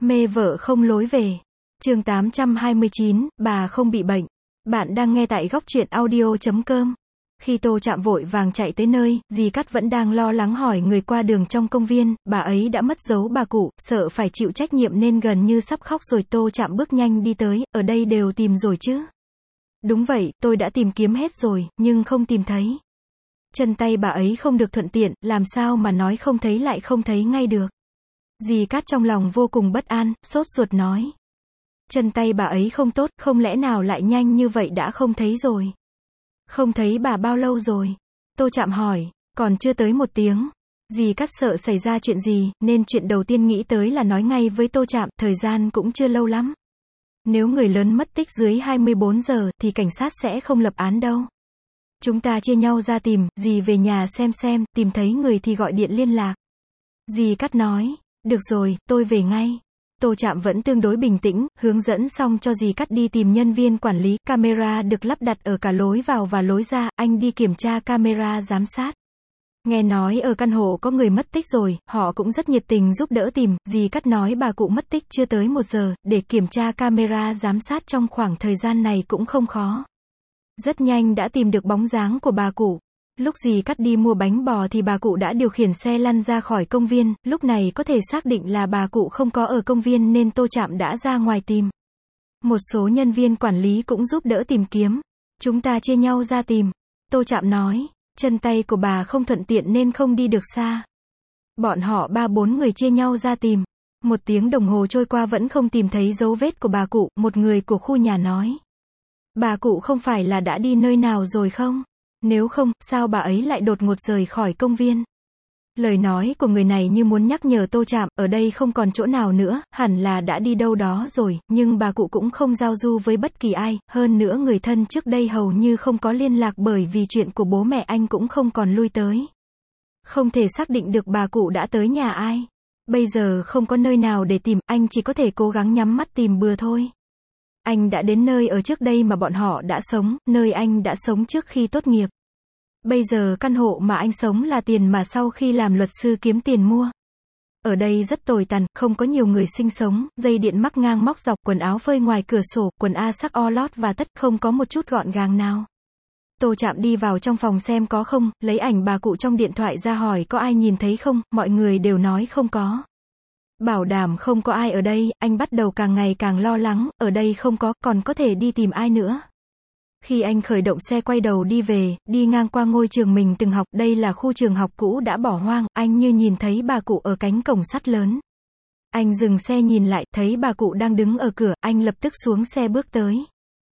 Mê vợ không lối về. Chương 829, bà không bị bệnh. Bạn đang nghe tại góc truyện audio.com. Khi Tô Trạm vội vàng chạy tới nơi, dì Cát vẫn đang lo lắng hỏi người qua đường trong công viên, bà ấy đã mất dấu bà cụ, sợ phải chịu trách nhiệm nên gần như sắp khóc rồi. Tô Trạm bước nhanh đi tới, ở đây đều tìm rồi chứ? Đúng vậy, tôi đã tìm kiếm hết rồi, nhưng không tìm thấy. Chân tay bà ấy không được thuận tiện, làm sao mà nói không thấy lại không thấy ngay được. Dì Cát trong lòng vô cùng bất an, sốt ruột nói. Chân tay bà ấy không tốt, không lẽ nào lại nhanh như vậy đã không thấy rồi? Không thấy bà bao lâu rồi? Tô Trạm hỏi. Còn chưa tới 1 tiếng. Dì Cát sợ xảy ra chuyện gì, nên chuyện đầu tiên nghĩ tới là nói ngay với Tô Trạm, thời gian cũng chưa lâu lắm. Nếu người lớn mất tích dưới 24 giờ, thì cảnh sát sẽ không lập án đâu. Chúng ta chia nhau ra tìm, dì về nhà xem, tìm thấy người thì gọi điện liên lạc. Dì Cát nói. Được rồi, tôi về ngay. Tô Trạm vẫn tương đối bình tĩnh, hướng dẫn xong cho dì Cát đi tìm nhân viên quản lý, camera được lắp đặt ở cả lối vào và lối ra, anh đi kiểm tra camera giám sát. Nghe nói ở căn hộ có người mất tích rồi, họ cũng rất nhiệt tình giúp đỡ tìm, dì Cát nói bà cụ mất tích chưa tới 1 giờ, để kiểm tra camera giám sát trong khoảng thời gian này cũng không khó. Rất nhanh đã tìm được bóng dáng của bà cụ. Lúc dì Cát đi mua bánh bò thì bà cụ đã điều khiển xe lăn ra khỏi công viên, lúc này có thể xác định là bà cụ không có ở công viên nên Tô Trạm đã ra ngoài tìm. Một số nhân viên quản lý cũng giúp đỡ tìm kiếm. Chúng ta chia nhau ra tìm. Tô Trạm nói, chân tay của bà không thuận tiện nên không đi được xa. Bọn họ 3-4 người chia nhau ra tìm. 1 tiếng đồng hồ trôi qua vẫn không tìm thấy dấu vết của bà cụ, một người của khu nhà nói. Bà cụ không phải là đã đi nơi nào rồi không? Nếu không, sao bà ấy lại đột ngột rời khỏi công viên? Lời nói của người này như muốn nhắc nhở Tô Trạm, ở đây không còn chỗ nào nữa, hẳn là đã đi đâu đó rồi, nhưng bà cụ cũng không giao du với bất kỳ ai, hơn nữa người thân trước đây hầu như không có liên lạc bởi vì chuyện của bố mẹ anh cũng không còn lui tới. Không thể xác định được bà cụ đã tới nhà ai. Bây giờ không có nơi nào để tìm, anh chỉ có thể cố gắng nhắm mắt tìm bừa thôi. Anh đã đến nơi ở trước đây mà bọn họ đã sống, nơi anh đã sống trước khi tốt nghiệp. Bây giờ căn hộ mà anh sống là tiền mà sau khi làm luật sư kiếm tiền mua. Ở đây rất tồi tàn, không có nhiều người sinh sống, dây điện mắc ngang móc dọc, quần áo phơi ngoài cửa sổ, quần A sắc o lót và tất, không có một chút gọn gàng nào. Tô Trạm đi vào trong phòng xem có không, lấy ảnh bà cụ trong điện thoại ra hỏi có ai nhìn thấy không, mọi người đều nói không có. Bảo đảm không có ai ở đây, anh bắt đầu càng ngày càng lo lắng, ở đây không có, còn có thể đi tìm ai nữa. Khi anh khởi động xe quay đầu đi về, đi ngang qua ngôi trường mình từng học, đây là khu trường học cũ đã bỏ hoang, anh như nhìn thấy bà cụ ở cánh cổng sắt lớn. Anh dừng xe nhìn lại, thấy bà cụ đang đứng ở cửa, anh lập tức xuống xe bước tới.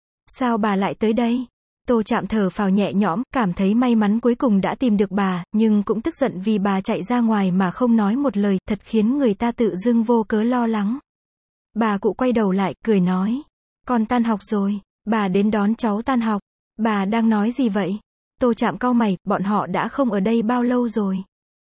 Sao bà lại tới đây? Tô Trạm thở phào nhẹ nhõm, cảm thấy may mắn cuối cùng đã tìm được bà, nhưng cũng tức giận vì bà chạy ra ngoài mà không nói một lời, thật khiến người ta tự dưng vô cớ lo lắng. Bà cụ quay đầu lại, cười nói. Con tan học rồi, bà đến đón cháu tan học. Bà đang nói gì vậy? Tô Trạm cau mày, bọn họ đã không ở đây bao lâu rồi.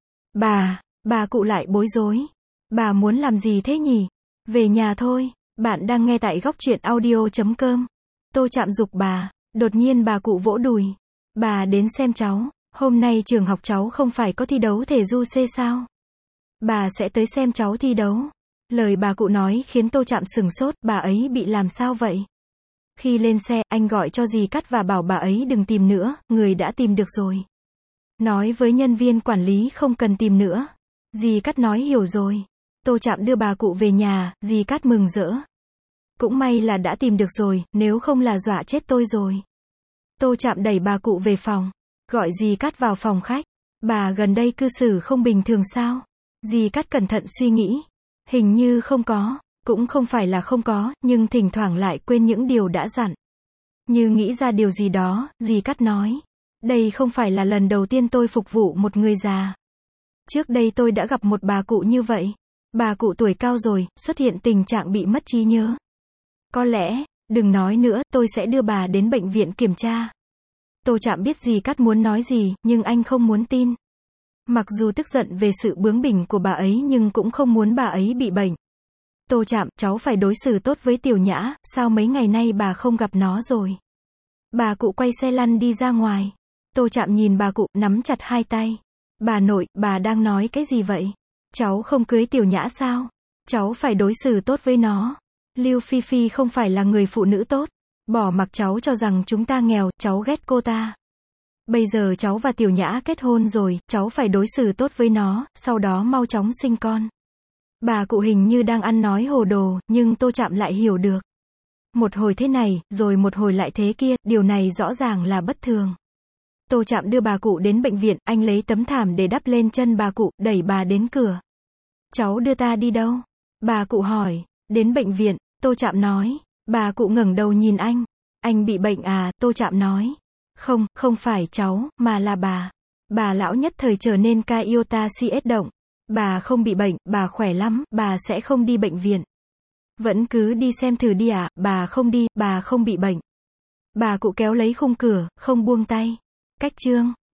Bà cụ lại bối rối. Bà muốn làm gì thế nhỉ? Về nhà thôi. Bạn đang nghe tại góc truyện audio.com. Tô Trạm giục bà. Đột nhiên bà cụ vỗ đùi. Bà đến xem cháu. Hôm nay trường học cháu không phải có thi đấu thể du C sao? Bà sẽ tới xem cháu thi đấu. Lời bà cụ nói khiến Tô Trạm sửng sốt, bà ấy bị làm sao vậy? Khi lên xe, anh gọi cho dì Cát và bảo bà ấy đừng tìm nữa, người đã tìm được rồi. Nói với nhân viên quản lý không cần tìm nữa. Dì Cát nói hiểu rồi. Tô Trạm đưa bà cụ về nhà, dì Cát mừng rỡ. Cũng may là đã tìm được rồi, nếu không là dọa chết tôi rồi. Tô Trạm đẩy bà cụ về phòng, gọi dì Cát vào phòng khách. Bà gần đây cư xử không bình thường sao? Dì Cát cẩn thận suy nghĩ. Hình như không có, cũng không phải là không có, nhưng thỉnh thoảng lại quên những điều đã dặn. Như nghĩ ra điều gì đó, dì Cát nói. Đây không phải là lần đầu tiên tôi phục vụ một người già. Trước đây tôi đã gặp một bà cụ như vậy. Bà cụ tuổi cao rồi, xuất hiện tình trạng bị mất trí nhớ. Có lẽ, đừng nói nữa, tôi sẽ đưa bà đến bệnh viện kiểm tra. Tô Trạm biết dì Cát muốn nói gì, nhưng anh không muốn tin. Mặc dù tức giận về sự bướng bỉnh của bà ấy nhưng cũng không muốn bà ấy bị bệnh. Tô Trạm, cháu phải đối xử tốt với Tiểu Nhã, sao mấy ngày nay bà không gặp nó rồi? Bà cụ quay xe lăn đi ra ngoài. Tô Trạm nhìn bà cụ, nắm chặt hai tay. Bà nội, bà đang nói cái gì vậy? Cháu không cưới Tiểu Nhã sao? Cháu phải đối xử tốt với nó. Lưu Phi Phi không phải là người phụ nữ tốt. Bỏ mặc cháu cho rằng chúng ta nghèo, cháu ghét cô ta. Bây giờ cháu và Tiểu Nhã kết hôn rồi, cháu phải đối xử tốt với nó, sau đó mau chóng sinh con. Bà cụ hình như đang ăn nói hồ đồ, nhưng Tô Trạm lại hiểu được. Một hồi thế này, rồi một hồi lại thế kia, điều này rõ ràng là bất thường. Tô Trạm đưa bà cụ đến bệnh viện, anh lấy tấm thảm để đắp lên chân bà cụ, đẩy bà đến cửa. Cháu đưa ta đi đâu? Bà cụ hỏi. Đến bệnh viện, Tô Trạm nói. Bà cụ ngẩng đầu nhìn anh. Anh bị bệnh à? Tô Trạm nói. Không, không phải cháu, mà là bà. Bà lão nhất thời trở nên Kaiota CS động. Bà không bị bệnh, bà khỏe lắm, bà sẽ không đi bệnh viện. Vẫn cứ đi xem thử đi ạ, bà không đi, bà không bị bệnh. Bà cụ kéo lấy khung cửa, không buông tay. Cách chương